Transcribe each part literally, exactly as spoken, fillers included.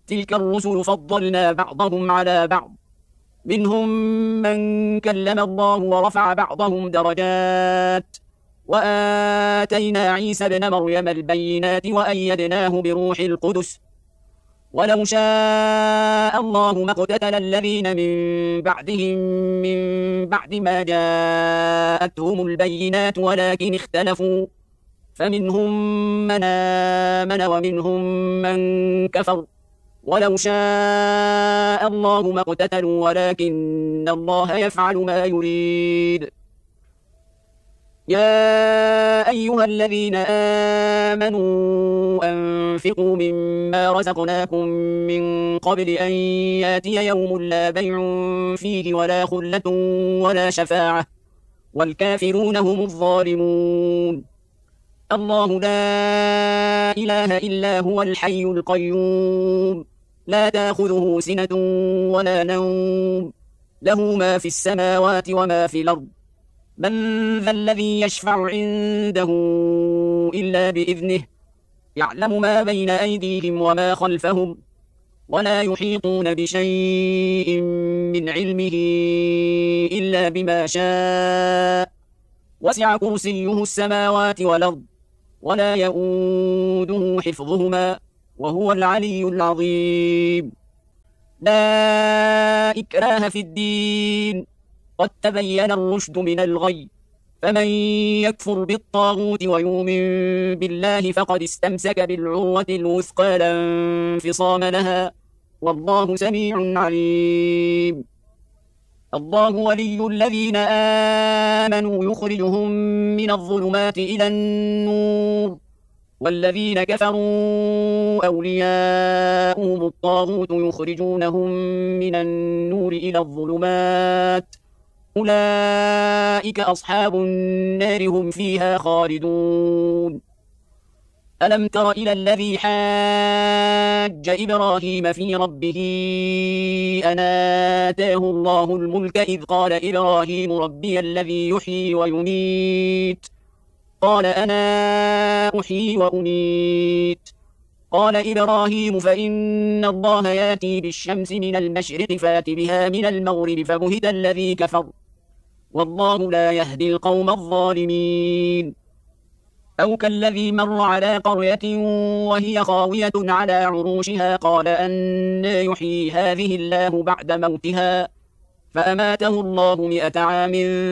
تلك الرسل فضلنا بعضهم على بعض، منهم من كلم الله ورفع بعضهم درجات، وآتينا عيسى ابن مريم البينات وأيدناه بروح القدس. ولو شاء الله ما اقتتل الذين من بعدهم من بعد ما جاءتهم البينات ولكن اختلفوا، فمنهم من آمن ومنهم من كفر. ولو شاء الله ما اقتتلوا ولكن الله يفعل ما يريد. يا أيها الذين آمنوا أنفقوا مما رزقناكم من قبل أن ياتي يوم لا بيع فيه ولا خلة ولا شفاعة، والكافرون هم الظالمون. الله لا إله إلا هو الحي القيوم، لا تأخذه سنة ولا نوم، له ما في السماوات وما في الأرض. من ذا الذي يشفع عنده إلا بإذنه، يعلم ما بين أيديهم وما خلفهم، ولا يحيطون بشيء من علمه إلا بما شاء، وسع كرسيه السماوات والأرض، ولا يؤوده حفظهما، وهو العلي العظيم. لا إكراه في الدين، قد تبين الرشد من الغي، فمن يكفر بالطاغوت ويؤمن بالله فقد استمسك بالعروة الوثقى لا انفصام لها، والله سميع عليم. الله ولي الذين آمنوا يخرجهم من الظلمات إلى النور، والذين كفروا أولياؤهم الطاغوت يخرجونهم من النور إلى الظلمات، أولئك أصحاب النار هم فيها خالدون. ألم تر إلى الذي حاج إبراهيم في ربه أن آتاه الله الملك إذ قال إبراهيم ربي الذي يحيي ويميت، قال أنا أحيي وأميت. قال إبراهيم فإن الله ياتي بالشمس من المشرق فات بها من المغرب فبهت الذي كفر، والله لا يهدي القوم الظالمين. أو كالذي مر على قرية وهي خاوية على عروشها قال أنى يحيي هذه الله بعد موتها، فأماته الله مئة عام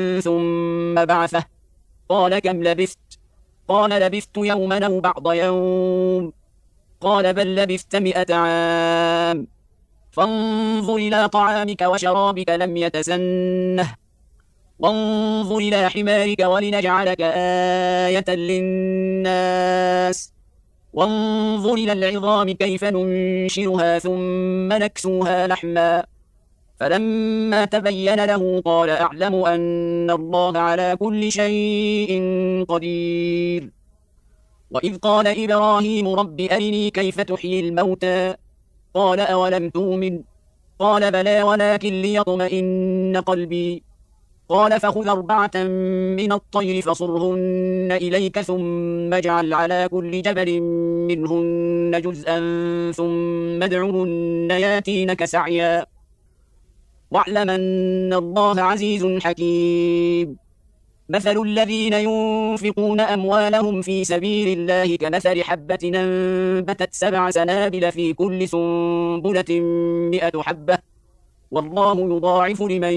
ثم بعثه، قال كم لبثت؟ قال لبثت يوما أو بعض يوم، قال بل لبثت مئة عام. فانظر إلى طعامك وشرابك لم يتسنه، وانظر إلى حمارك ولنجعلك آية للناس، وانظر إلى العظام كيف ننشرها ثم نكسوها لحما، فلما تبين له قال أعلم أن الله على كل شيء قدير. وإذ قال إبراهيم رب أرني كيف تحيي الموتى، قال أولم تؤمن؟ قال بلى ولكن ليطمئن قلبي، قال فخذ أربعة من الطير فصرهن إليك ثم اجعل على كل جبل منهن جزءا ثم ادعهن ياتينك سعيا، واعلم أن الله عزيز حكيم. مثل الذين ينفقون أموالهم في سبيل الله كمثل حبة أنبتت سبع سنابل في كل سنبلة مئة حبة، والله يضاعف لمن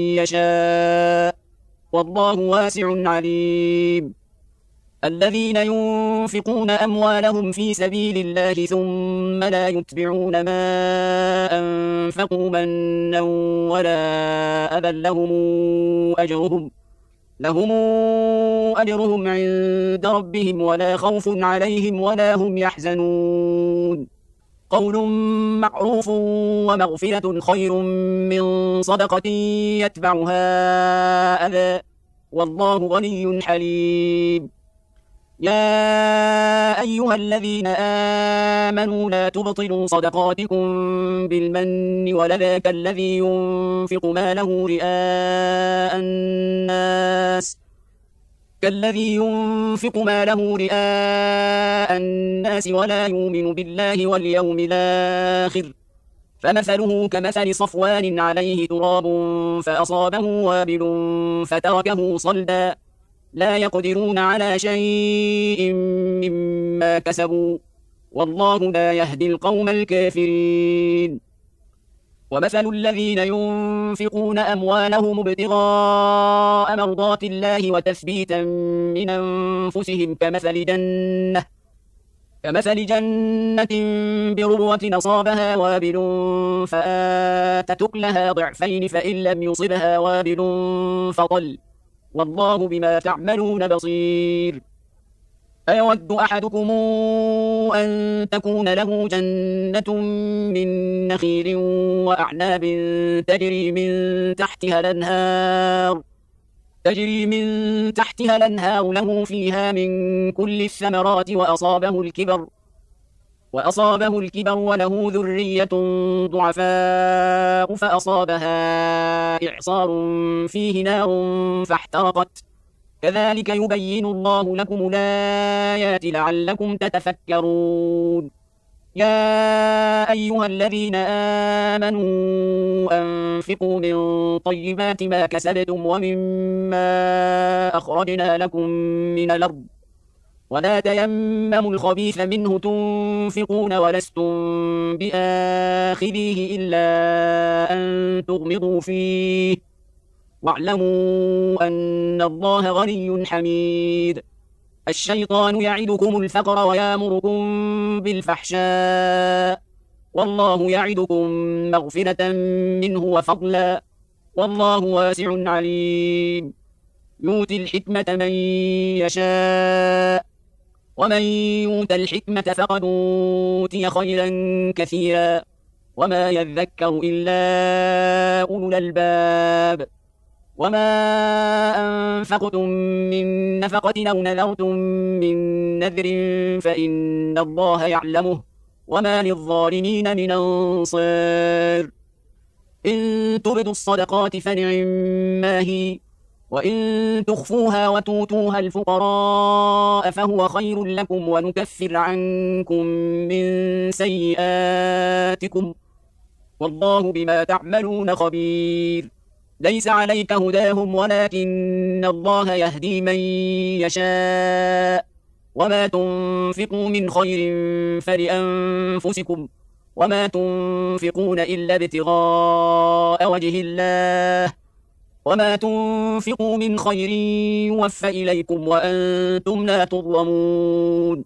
يشاء، والله واسع عليم. الذين ينفقون أموالهم في سبيل الله ثم لا يتبعون ما أنفقوا منا ولا أذى لهم أجرهم لهم أجرهم عند ربهم ولا خوف عليهم ولا هم يحزنون. قول معروف ومغفرة خير من صدقة يتبعها أذى، والله غني حليم. يا أيها الذين آمنوا لا تبطلوا صدقاتكم بالمن ولذا كالذي ينفق ماله رئاء الناس كالذي ينفق ماله رئاء الناس ولا يؤمن بالله واليوم الآخر فمثله كمثل صفوان عليه تراب فأصابه وابل فتركه صلدا لا يقدرون على شيء مما كسبوا والله لا يهدي القوم الكافرين ومثل الذين ينفقون أموالهم ابتغاء مرضات الله وتثبيتا من أنفسهم كمثل جنة كمثل جنة بربوة أصابها وابل فآتت أكلها ضعفين فإن لم يصبها وابل فطل والله بما تعملون بصير أيود أحدكم أن تكون له جنة من نخيل وأعناب تجري من تحتها الأنهار تجري من تحتها الأنهار له فيها من كل الثمرات وأصابه الكبر وأصابه الكبر وله ذرية ضعفاء فأصابها إعصار فيه نار فاحترقت كذلك يبين الله لكم الآيات لعلكم تتفكرون يا أيها الذين آمنوا أنفقوا من طيبات ما كسبتم ومما أخرجنا لكم من الأرض ولا تيمموا الخبيث منه تنفقون ولستم بآخذيه إلا أن تغمضوا فيه واعلموا أن الله غني حميد الشيطان يعدكم الفقر ويامركم بالفحشاء والله يعدكم مغفرة منه وفضلا والله واسع عليم يؤتي الحكمة من يشاء ومن يؤت الحكمة فقد أوتي خيرا كثيرا وما يذكر إلا أولو الألباب وما أنفقتم من نفقة أو نذرتم من نذر فإن الله يعلمه وما للظالمين من أنصار إن تبدوا الصدقات فنعما هي وإن تخفوها وتؤتوها الفقراء فهو خير لكم ونكفر عنكم من سيئاتكم والله بما تعملون خبير ليس عليك هداهم ولكن الله يهدي من يشاء وما تنفقوا من خير فلأنفسكم وما تنفقون إلا ابتغاء وجه الله وما تنفقوا من خير يوفى إليكم وأنتم لا تظلمون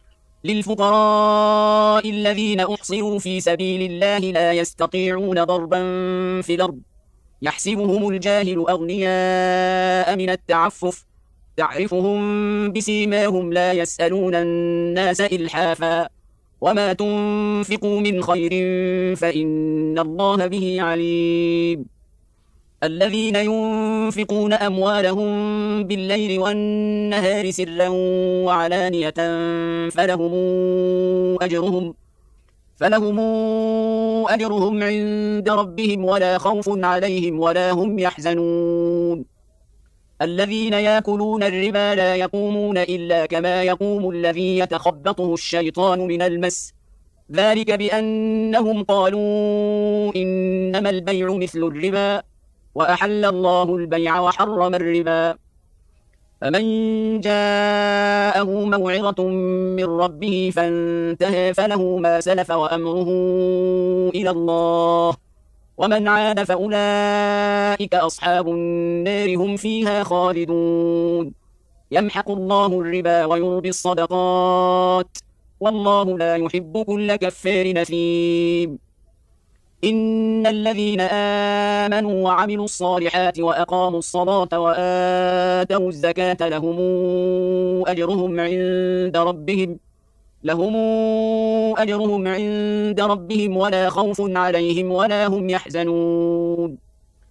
للفقراء الذين أحصروا في سبيل الله لا يستطيعون ضربا في الأرض يحسبهم الجاهل أغنياء من التعفف تعرفهم بسيماهم لا يسألون الناس إلحافا وما تنفقوا من خير فإن الله به عليم الذين ينفقون أموالهم بالليل والنهار سرا وعلانية فلهم أجرهم فلهم أجرهم عند ربهم ولا خوف عليهم ولا هم يحزنون الذين يأكلون الربا لا يقومون إلا كما يقوم الذي يتخبطه الشيطان من المس ذلك بأنهم قالوا إنما البيع مثل الربا وأحل الله البيع وحرم الربا فمن جاءه موعظة من ربه فانتهى فله ما سلف وأمره إلى الله ومن عاد فأولئك أصحاب النار هم فيها خالدون يمحق الله الربا ويربي الصدقات والله لا يحب كل كفار نثيم إن الذين آمنوا وعملوا الصالحات وأقاموا الصلاة وآتوا الزكاة لهم أجرهم عند ربهم لهم أجرهم عند ربهم ولا خوف عليهم ولا هم يحزنون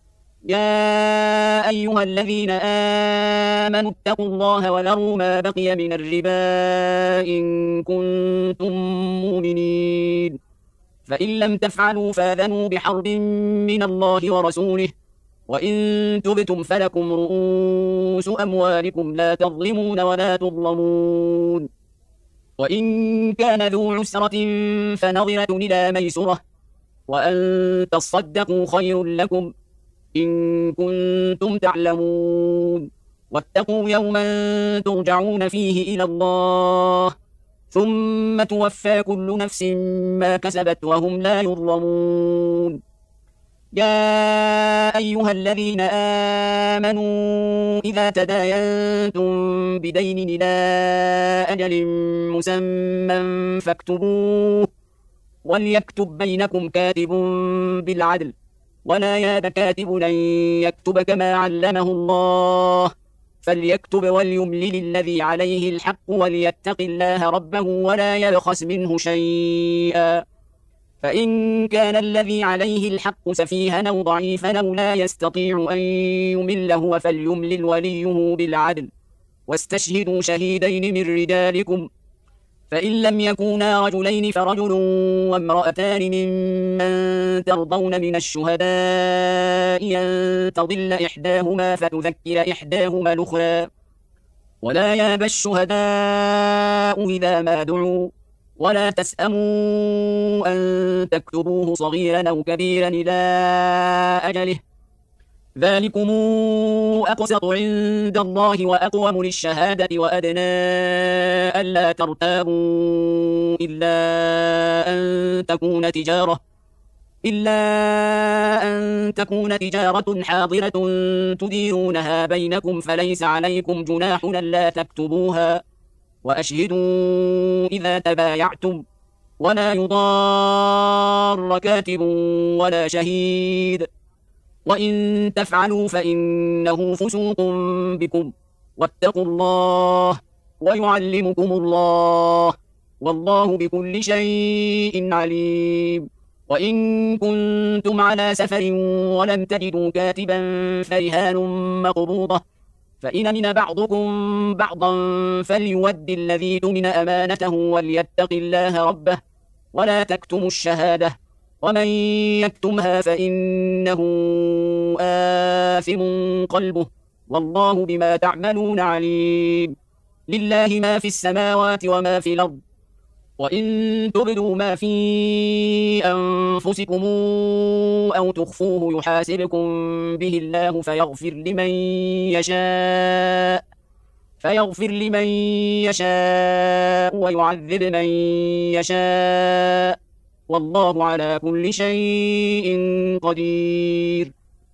يا أيها الذين آمنوا اتقوا الله وذروا ما بقي من الربا إن كنتم مؤمنين فإن لم تفعلوا فاذنوا بحرب من الله ورسوله وإن تبتم فلكم رؤوس أموالكم لا تظلمون ولا تظلمون. وإن كان ذو عسرة فنظرة إلى ميسرة، وأن تصدقوا خير لكم إن كنتم تعلمون. واتقوا يوما ترجعون فيه إلى الله ثم توفى كل نفس ما كسبت وهم لا يظلمون. يا أيها الذين آمنوا إذا تداينتم بدين إلى أجل مسمى فاكتبوه، وليكتب بينكم كاتب بالعدل، ولا ياب كاتب أن يكتب كما علمه الله، فليكتب وليملل الذي عليه الحق وليتق الله ربه ولا يبخس منه شيئا، فإن كان الذي عليه الحق سفيها أو ضعيفا أو لا يستطيع أن يمل هو فليملل وليه بالعدل، واستشهدوا شهيدين من رجالكم، فإن لم يكونا رجلين فرجل وامرأتان ممن ترضون من الشهداء أن تضل إحداهما فتذكر إحداهما الأخرى، ولا يابى الشهداء إذا ما دعوا، ولا تسأموا أن تكتبوه صغيرا أو كبيرا إلى أجله، ذلكم أقسط عند الله وأقوم للشهادة وأدنى ألا ترتابوا إلا أن تكون تجارة إلا أن تكون تجارة حاضرة تديرونها بينكم فليس عليكم جناح ألا تكتبوها، وأشهدوا إذا تبايعتم، ولا يضار كاتب ولا شهيد، وإن تفعلوا فإنه فسوق بكم، واتقوا الله ويعلمكم الله، والله بكل شيء عليم. وإن كنتم على سفر ولم تجدوا كاتبا فرهان مقبوضة، فإن أمن بعضكم بعضا فليؤد الذي اؤتمن أمانته وليتق الله ربه ولا تكتموا الشهادة، ومن يكتمها فإنه آثم قلبه، والله بما تعملون عليم. لله ما في السماوات وما في الأرض، وإن تبدوا ما في أنفسكم أو تخفوه يحاسبكم به الله فيغفر لمن يشاء فيغفر لمن يشاء ويعذب من يشاء، والله على كل شيء قدير.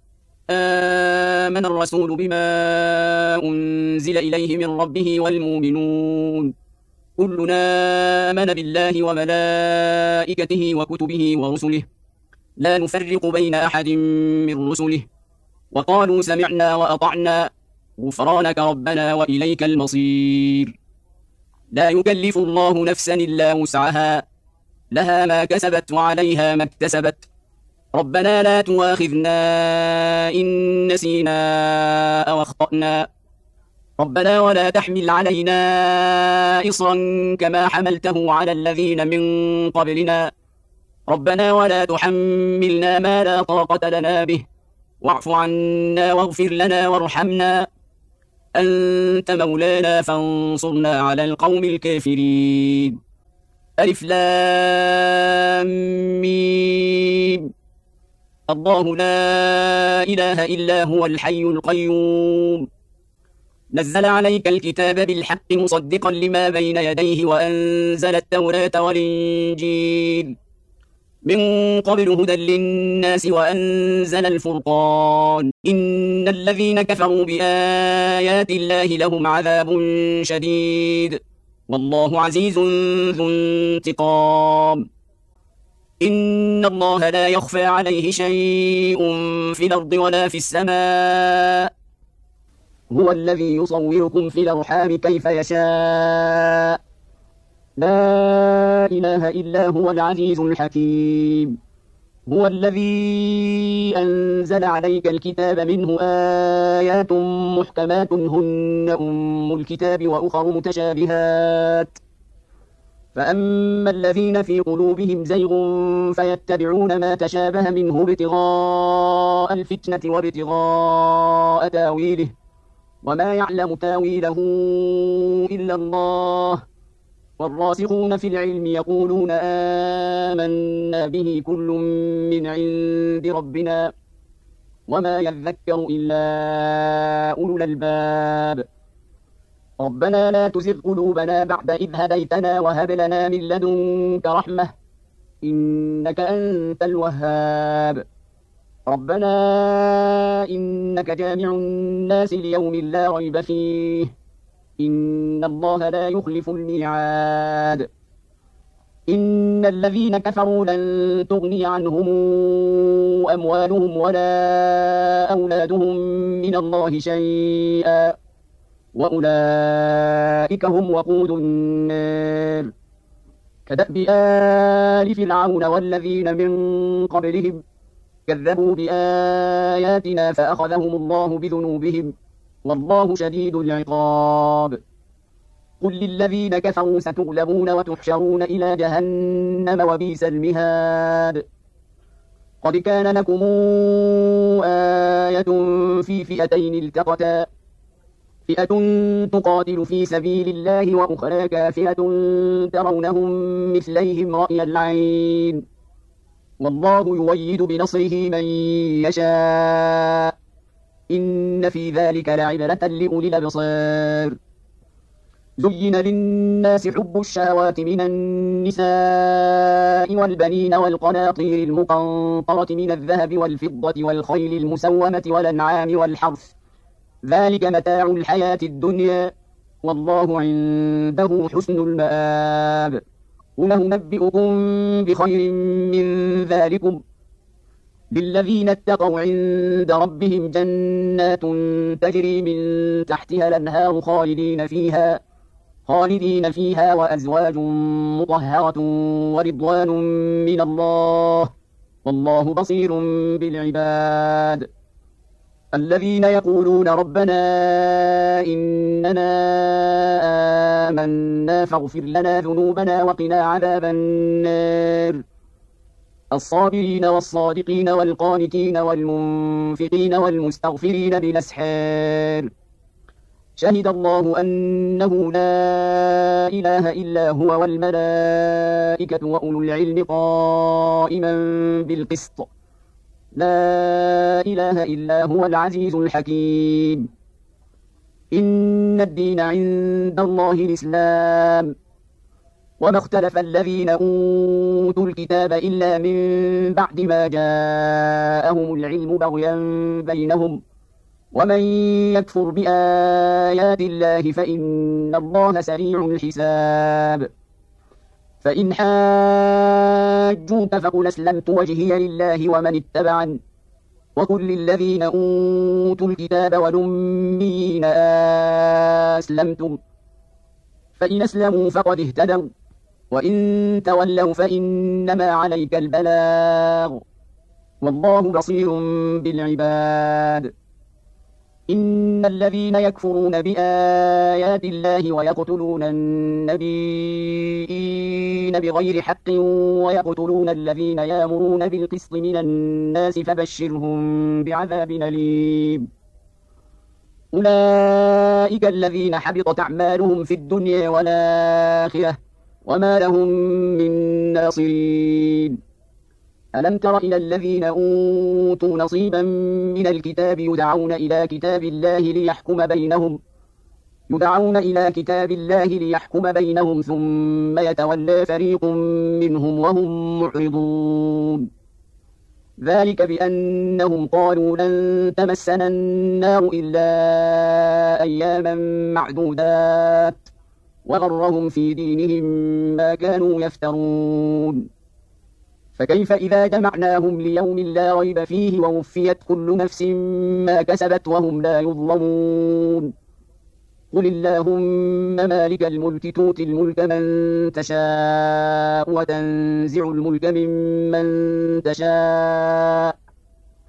آمن الرسول بما أنزل إليه من ربه والمؤمنون كلنا آمن بالله وملائكته وكتبه ورسله لا نفرق بين أحد من رسله، وقالوا سمعنا وأطعنا غفرانك ربنا وإليك المصير. لا يكلف الله نفسا إلا وسعها، لها ما كسبت وعليها ما اكتسبت، ربنا لا تؤاخذنا إن نسينا أو أخطأنا، ربنا ولا تحمل علينا إصرا كما حملته على الذين من قبلنا، ربنا ولا تحملنا ما لا طاقة لنا به، واعف عنا واغفر لنا وارحمنا، أنت مولانا فانصرنا على القوم الكافرين. ألف لام ميم. الله لا إله إلا هو الحي القيوم، نزل عليك الكتاب بالحق مصدقا لما بين يديه وأنزل التوراة والإنجيل من قبل هدى للناس وأنزل الفرقان، إن الذين كفروا بآيات الله لهم عذاب شديد، والله عزيز ذو انتقام. إن الله لا يخفى عليه شيء في الأرض ولا في السماء، هو الذي يصوركم في الأرحام كيف يشاء، لا إله إلا هو العزيز الحكيم. هو الذي أنزل عليك الكتاب منه آيات محكمات هن أم الكتاب وأخر متشابهات، فأما الذين في قلوبهم زيغ فيتبعون ما تشابه منه ابتغاء الفتنة وابتغاء تاويله وما يعلم تاويله إلا الله والراسخون في العلم يقولون آمنا به كل من عند ربنا وما يذكر إلا أولو الألباب ربنا لا تزغ قلوبنا بعد إذ هديتنا وهب لنا من لدنك رحمة إنك أنت الوهاب ربنا إنك جامع الناس ليوم لا ريب فيه إن الله لا يخلف الميعاد إن الذين كفروا لن تغني عنهم أموالهم ولا أولادهم من الله شيئا وأولئك هم وقود النار كدأب آل فرعون والذين من قبلهم كذبوا بآياتنا فأخذهم الله بذنوبهم والله شديد العقاب قل للذين كفروا ستغلبون وتحشرون إلى جهنم وبئس المهاد قد كان لكم آية في فئتين التقتا فئة تقاتل في سبيل الله وأخرى كافرة ترونهم مثليهم رأي العين والله يؤيد بنصره من يشاء إن في ذلك لعبرة لأولي الأبصار زين للناس حب الشهوات من النساء والبنين والقناطير المقنطرة من الذهب والفضة والخيل المسومة والأنعام والحرث ذلك متاع الحياة الدنيا والله عنده حسن المآب قل ننبئكم بخير من ذلكم للذين اتقوا عند ربهم جنات تجري من تحتها الأنهار خالدين فيها خالدين فيها وأزواج مطهرة ورضوان من الله والله بصير بالعباد الذين يقولون ربنا إننا آمنا فاغفر لنا ذنوبنا وقنا عذاب النار الصابرين والصادقين والقانتين والمنفقين والمستغفرين بالأسحار شهد الله أنه لا إله إلا هو والملائكة وأولو العلم قائما بالقسط لا إله إلا هو العزيز الحكيم إن الدين عند الله الإسلام وما اختلف الذين أوتوا الكتاب إلا من بعد ما جاءهم العلم بغيا بينهم ومن يكفر بآيات الله فإن الله سريع الحساب فإن حاجوك فقل أسلمت وجهي لله ومن اتبعن وقل للذين أوتوا الكتاب والأميين أسلمتم فإن أسلموا فقد اهتدوا وإن تولوا فإنما عليك البلاغ والله بصير بالعباد إن الذين يكفرون بآيات الله ويقتلون النبيين بغير حق ويقتلون الذين يأمرون بالقسط من الناس فبشرهم بعذاب أليم أولئك الذين حبطت أعمالهم في الدنيا والآخرة وما لهم من ناصرين ألم تر إلى الذين أوتوا نصيبا من الكتاب يدعون إلى كتاب الله ليحكم بينهم يدعون إلى كتاب الله ليحكم بينهم ثم يتولى فريق منهم وهم معرضون ذلك بأنهم قالوا لن تمسنا النار إلا أياما معدودات وغرهم في دينهم ما كانوا يفترون فكيف إذا جمعناهم ليوم لا ريب فيه ووفيت كل نفس ما كسبت وهم لا يظلمون قل اللهم مالك الملك تؤتي الملك من تشاء وتنزع الملك ممن تشاء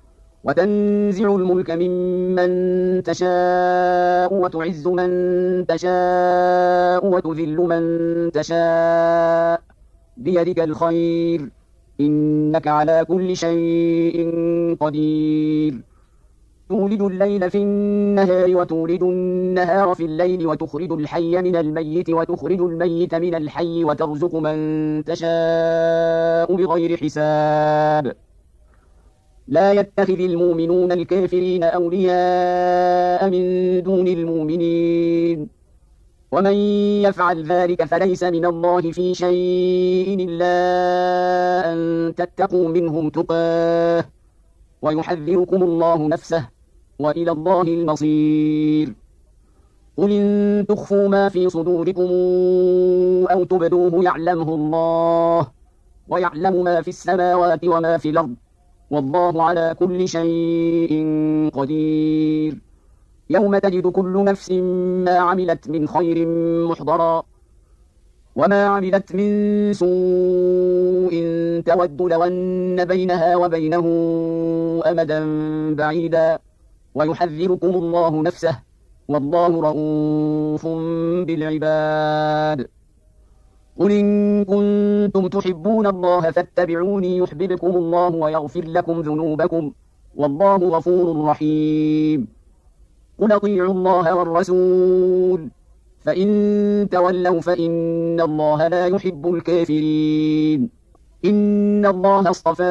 وتنزع الملك ممن تشاء وتعز من تشاء وتذل من تشاء بيدك الخير إنك على كل شيء قدير تولج الليل في النهار وتولج النهار في الليل وتخرج الحي من الميت وتخرج الميت من الحي وترزق من تشاء بغير حساب لا يتخذ المؤمنون الكافرين أولياء من دون المؤمنين ومن يفعل ذلك فليس من الله في شيء إلا أن تتقوا منهم تقاه ويحذركم الله نفسه وإلى الله المصير قل إن تخفوا ما في صدوركم أو تبدوه يعلمه الله ويعلم ما في السماوات وما في الأرض والله على كل شيء قدير يوم تجد كل نفس ما عملت من خير محضرا وما عملت من سوء تود لو أن بينها وبينه أمدا بعيدا ويحذركم الله نفسه والله رؤوف بالعباد قل إن كنتم تحبون الله فاتبعوني يحببكم الله ويغفر لكم ذنوبكم والله غفور رحيم قل أطيعوا الله والرسول فإن تولوا فإن الله لا يحب الكافرين إن الله اصطفى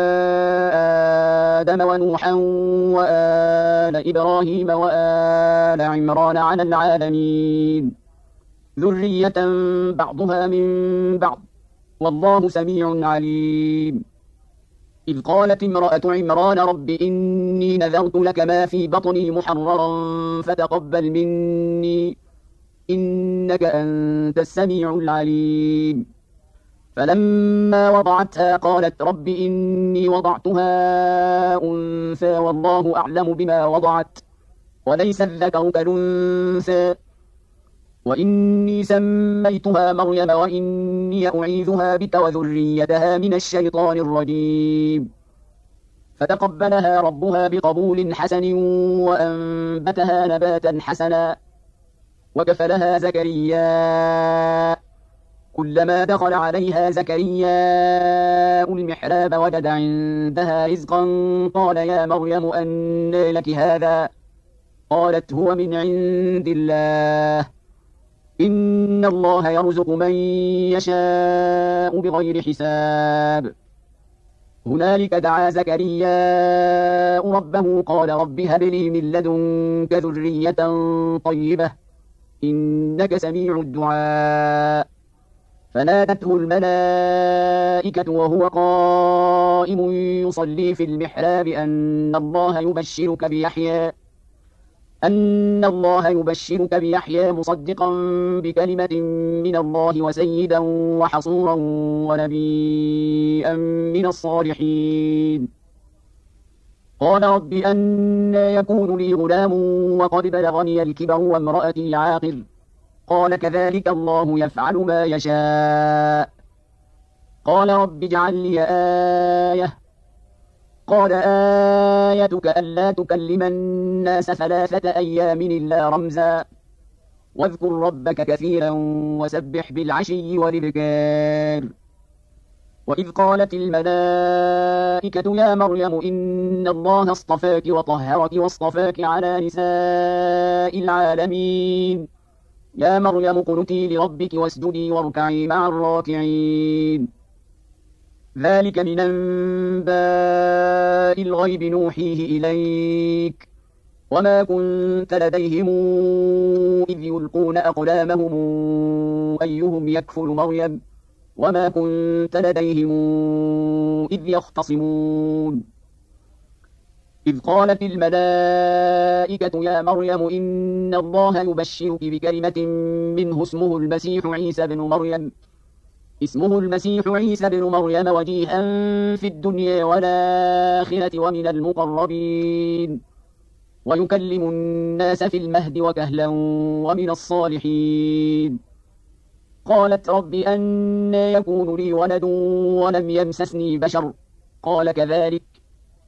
آدم ونوحا وآل إبراهيم وآل عمران على العالمين ذرية بعضها من بعض والله سميع عليم إذ قالت امرأة عمران رب إني نذرت لك ما في بطني محررا فتقبل مني إنك أنت السميع العليم فلما وضعتها قالت رب إني وضعتها أنثى والله أعلم بما وضعت وليس الذكر كالأنثى وإني سميتها مريم وإني أعيذها بك وذريتها من الشيطان الرجيم فتقبلها ربها بقبول حسن وأنبتها نباتا حسنا وكفلها زكريا كلما دخل عليها زكريا المحراب وجد عندها رزقا قال يا مريم أنى لك هذا قالت هو من عند الله إن الله يرزق من يشاء بغير حساب هنالك دعا زكريا ربه قال رب هب لي من لدنك ذرية طيبة إنك سميع الدعاء فنادته الملائكة وهو قائم يصلي في المحراب أن الله يبشرك بيحيى أن الله يبشرك بيحيى مصدقا بكلمة من الله وسيدا وحصورا ونبيا من الصالحين قال رب أنى يكون لي غلام وقد بلغني الكبر وامرأتي عاقر قال كذلك الله يفعل ما يشاء قال رب اجعل لي آية قال آيتك ألا تكلم الناس ثلاثة أيام إلا رمزا واذكر ربك كثيرا وسبح بالعشي والإبكار وإذ قالت الملائكة يا مريم إن الله اصطفاك وطهرك واصطفاك على نساء العالمين يا مريم اقنتي لربك واسجدي واركعي مع الراكعين ذلك من أنباء الغيب نوحيه إليك وما كنت لديهم إذ يلقون أقلامهم أيهم يكفل مريم وما كنت لديهم إذ يختصمون إذ قالت الملائكة يا مريم إن الله يبشرك بكلمة منه اسمه المسيح عيسى بن مريم اسمه المسيح عيسى بن مريم وجيها في الدنيا والآخرة ومن المقربين ويكلم الناس في المهد وكهلا ومن الصالحين قالت رب أنى يكون لي ولد ولم يمسسني بشر قال كذلك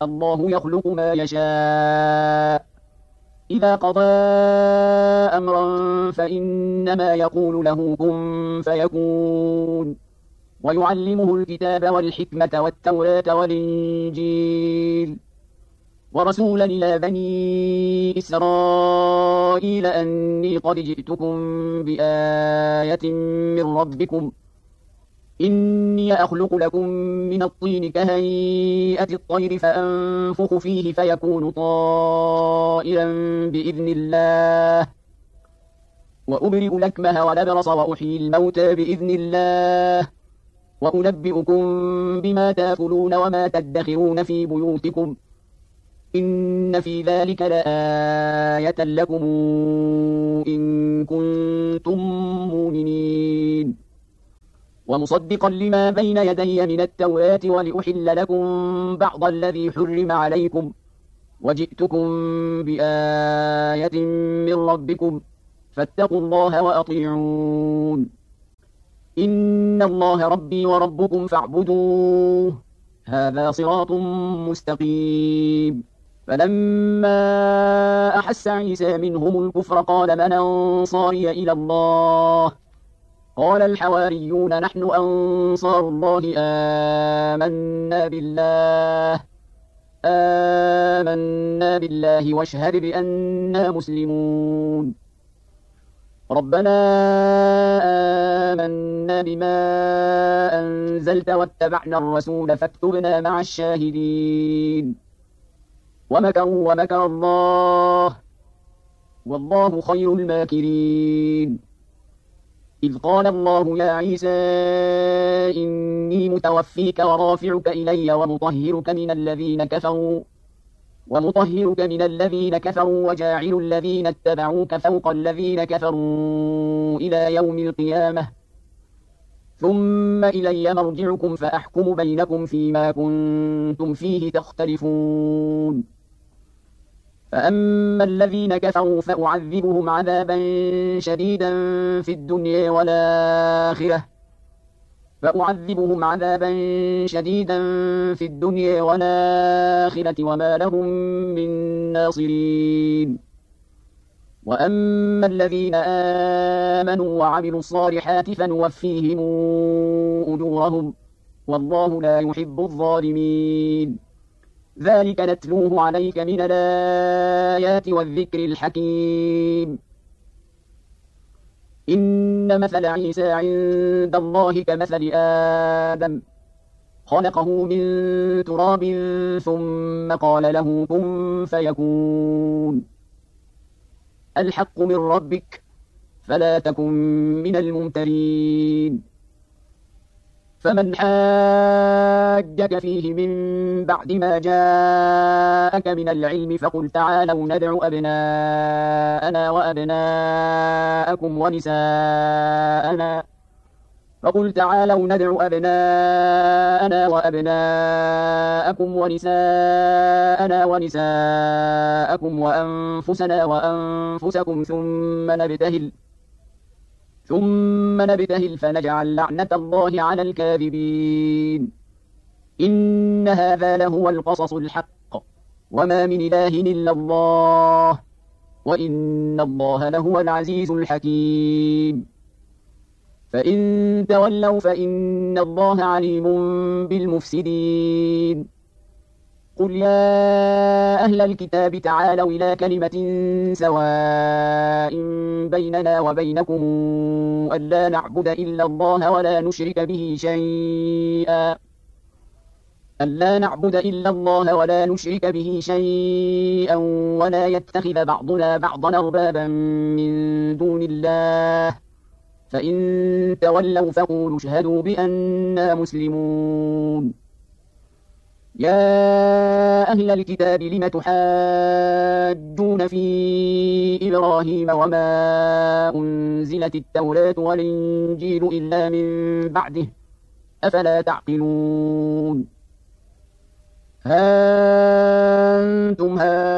الله يخلق ما يشاء إذا قضى أمرا فإنما يقول له كن فيكون ويعلمه الكتاب والحكمة والتوراة والإنجيل ورسولا إلى بني إسرائيل أني قد جئتكم بآية من ربكم إني أخلق لكم من الطين كهيئة الطير فأنفخ فيه فيكون طائرا بإذن الله وأبرئ الأكمه والأبرص وأحيي الموتى بإذن الله وأنبئكم بما تأكلون وما تدخرون في بيوتكم إن في ذلك لآية لكم إن كنتم مؤمنين ومصدقا لما بين يدي من التوراة ولأحل لكم بعض الذي حرم عليكم وجئتكم بآية من ربكم فاتقوا الله وأطيعون إن الله ربي وربكم فاعبدوه هذا صراط مستقيم فلما أحس عيسى منهم الكفر قال من أنصاري إلى الله قال الحواريون نحن أنصار الله آمنا بالله آمنا بالله واشهد بأننا مسلمون ربنا آمنا بما أنزلت واتبعنا الرسول فاكتبنا مع الشاهدين ومكروا ومكر الله والله خير الماكرين إذ قال الله يا عيسى إني متوفيك ورافعك إلي ومطهرك من الذين كفروا ومطهرك من الذين كفروا وجاعل الذين اتبعوك فوق الذين كفروا إلى يوم القيامة ثم إلي مرجعكم فأحكم بينكم فيما كنتم فيه تختلفون فأما الذين كفروا فأعذبهم عذابا شديدا في الدنيا والآخرة فأعذبهم عذابا شديدا في الدنيا والآخرة وما لهم من ناصرين وأما الذين آمنوا وعملوا الصالحات فنوفيهم أجورهم والله لا يحب الظالمين ذلك نتلوه عليك من الآيات والذكر الحكيم إن مثل عيسى عند الله كمثل آدم خلقه من تراب ثم قال له كن فيكون الحق من ربك فلا تكن من الممترين فمن حاجك فيه من بعد ما جاءك من العلم فقل تعالوا ندع أبناءنا وأبناءكم ونساءنا فقل تعالوا ندع أبناءنا وأبناءكم ونساءنا ونساءكم وأنفسنا وأنفسكم ثم نبتهل ثم نبتهل فنجعل لعنة الله على الكاذبين إن هذا لهو القصص الحق وما من إله إلا الله وإن الله لهو العزيز الحكيم فإن تولوا فإن الله عليم بالمفسدين قل يا أهل الكتاب تعالوا إلى كلمة سواء بيننا وبينكم ألا نعبد إلا الله ولا نشرك به شيئا ألا نعبد إلا الله ولا نشرك به شيئا ولا يتخذ بعضنا بعضا أربابا من دون الله فإن تولوا فقولوا اشهدوا بأننا مسلمون يا أهل الكتاب لم تحاجون في إبراهيم وما أنزلت التوراة والإنجيل إلا من بعده أفلا تعقلون ها أنتم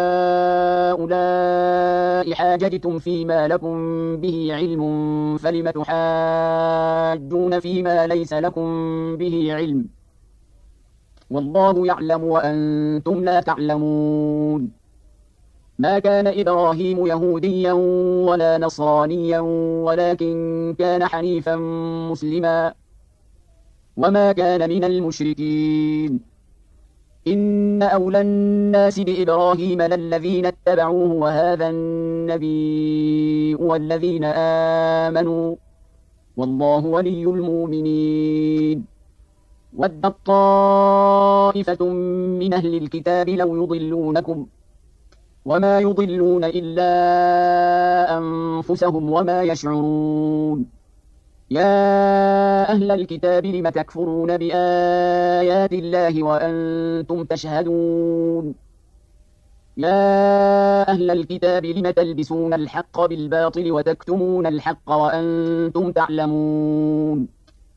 هؤلاء حاججتم فيما لكم به علم فلم تحاجون فيما ليس لكم به علم والله يعلم وأنتم لا تعلمون. ما كان إبراهيم يهوديا ولا نصرانيا ولكن كان حنيفا مسلما وما كان من المشركين. إن أولى الناس بإبراهيم للذين اتبعوه وهذا النبي والذين آمنوا والله ولي المؤمنين. ودت طائفة من أهل الكتاب لو يضلونكم وما يضلون إلا أنفسهم وما يشعرون. يا أهل الكتاب لم تكفرون بآيات الله وأنتم تشهدون. يا أهل الكتاب لم تلبسون الحق بالباطل وتكتمون الحق وأنتم تعلمون.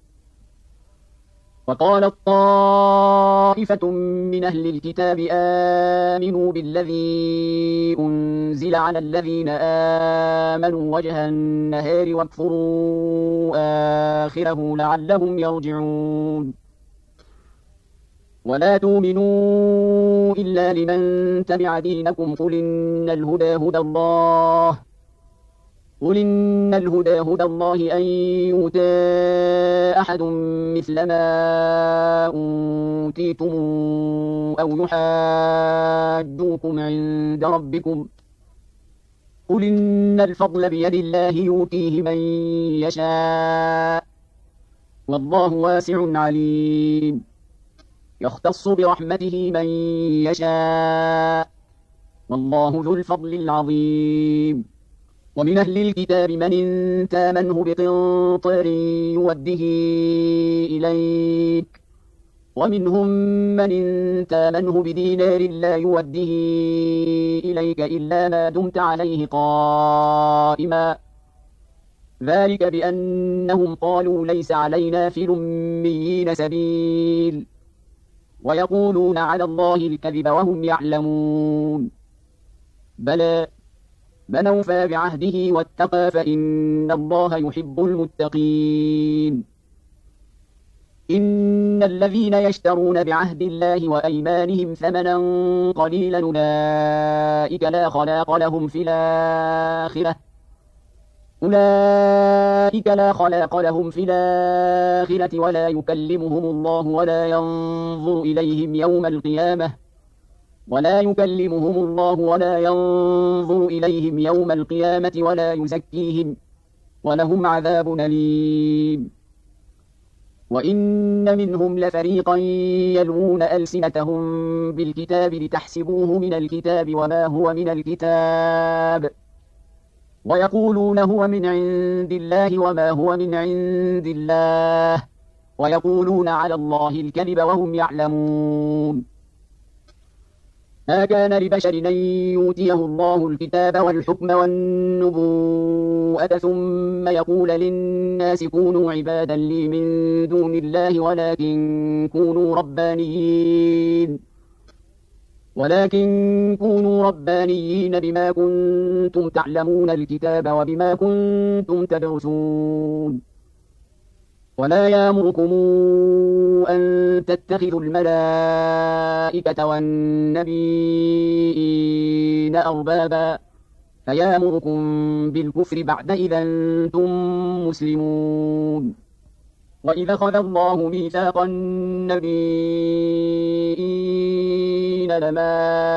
وقالت طائفة من أهل الكتاب آمنوا بالذي أنزل على الذين آمنوا وجه النهار واكفروا آخره لعلهم يرجعون. ولا تؤمنوا إلا لمن تبع دينكم قل إن الهدى هدى الله قل إن الهدى هدى الله أن يؤتى أحد مثل ما أوتيتم أو يحاجوكم عند ربكم قل إن الفضل بيد الله يؤتيه من يشاء والله واسع عليم. يختص برحمته من يشاء والله ذو الفضل العظيم. ومن أهل الكتاب من إن تامنه بقنطار يوده إليك ومنهم من إن تامنه بدينار لا يوده إليك إلا ما دمت عليه قائما ذلك بأنهم قالوا ليس علينا في الأميين سبيل ويقولون على الله الكذب وهم يعلمون. بلى من أوفى بعهده واتقى فإن الله يحب المتقين. إن الذين يشترون بعهد الله وأيمانهم ثمنا قليلا أولئك لا خلاق لهم في الآخرة أولئك لا خلاق لهم في الآخرة ولا يكلمهم الله ولا ينظر إليهم يوم القيامة ولا يكلمهم الله ولا ينظر إليهم يوم القيامة ولا يزكيهم ولهم عذاب أليم. وإن منهم لفريقا يلوون ألسنتهم بالكتاب لتحسبوه من الكتاب وما هو من الكتاب ويقولون هو من عند الله وما هو من عند الله ويقولون على الله الكذب وهم يعلمون. ما كان لبشر أن يؤتيه الله الكتاب والحكم والنبوءة ثم يقول للناس كونوا عبادا لي من دون الله ولكن كونوا ربانيين ولكن كونوا ربانيين بما كنتم تعلمون الكتاب وبما كنتم تدرسون. ولا يأمركم أن تتخذوا الملائكة والنبيين أربابا فيأمركم بالكفر بعد إذا أنتم مسلمون. وإذا أخذ الله ميثاق النبيين لما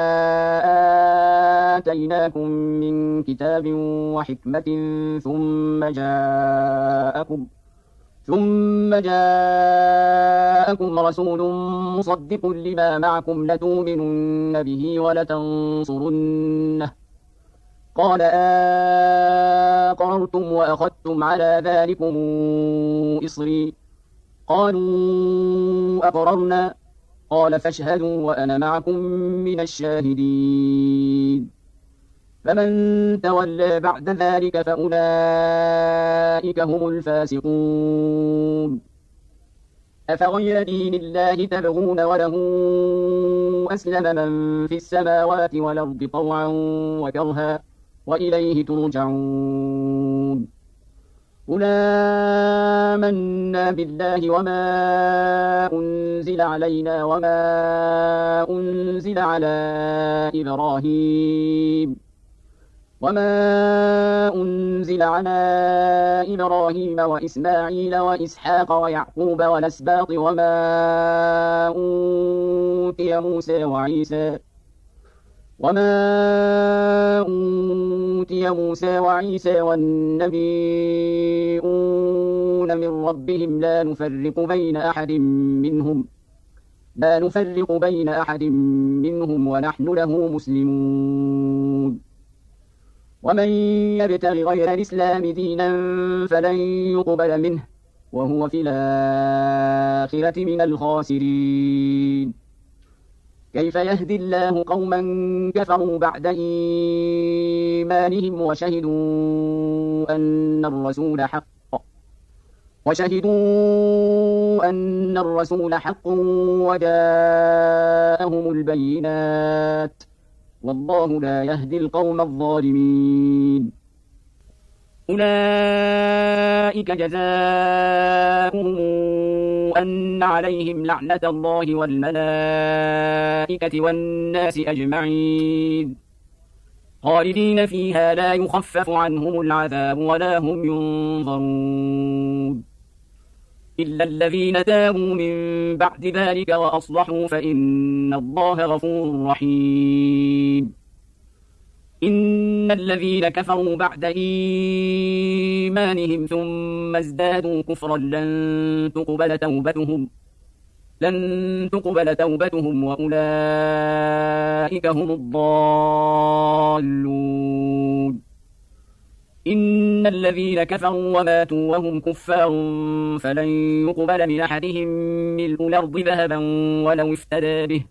آتيناكم من كتاب وحكمة ثم جاءكم ثم جاءكم رسول مصدق لما معكم لتؤمنن به ولتنصرنه قال أقررتم وأخذتم على ذلكم إصري قالوا أقررنا قال فاشهدوا وأنا معكم من الشاهدين. فمن تولى بعد ذلك فأولئك هم الفاسقون. أفغير دين الله تبغون وله أسلم من في السماوات والأرض طوعا وكرها وإليه ترجعون. قل آمنا بالله وما أنزل علينا وما أنزل على إبراهيم وما أنزل على إبراهيم وإسماعيل وإسحاق ويعقوب والأسباط وما أوتي موسى وعيسى وما أوتي موسى وعيسى والنبيون من ربهم لا نفرق بين أحد منهم لا نفرق بين أحد منهم ونحن له مسلمون ومن يبتغ غير الإسلام دينا فلن يقبل منه وهو في الآخرة من الخاسرين كيف يهدي الله قوما كفروا بعد إيمانهم وشهدوا أن الرسول حق وشهدوا أن الرسول حق وجاءهم البينات والله لا يهدي القوم الظالمين أولئك جزاؤهم أن عليهم لعنة الله والملائكة والناس أجمعين خالدين فيها لا يخفف عنهم العذاب ولا هم ينظرون إلا الذين تابوا من بعد ذلك وأصلحوا فإن الله غفور رحيم إن الذين كفروا بعد إيمانهم ثم ازدادوا كفرا لن تقبل توبتهم لن تقبل توبتهم وأولئك هم الضالون إن الذين كفروا وماتوا وهم كفار فلن يقبل من أحدهم ملء الأرض ذهبا ولو افتدى به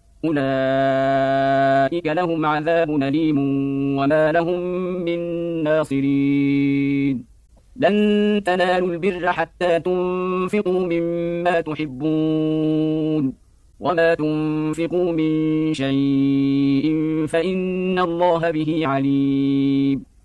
أولئك لهم عذاب أليم وما لهم من ناصرين لن تنالوا البر حتى تنفقوا مما تحبون وما تنفقوا من شيء فإن الله به عليم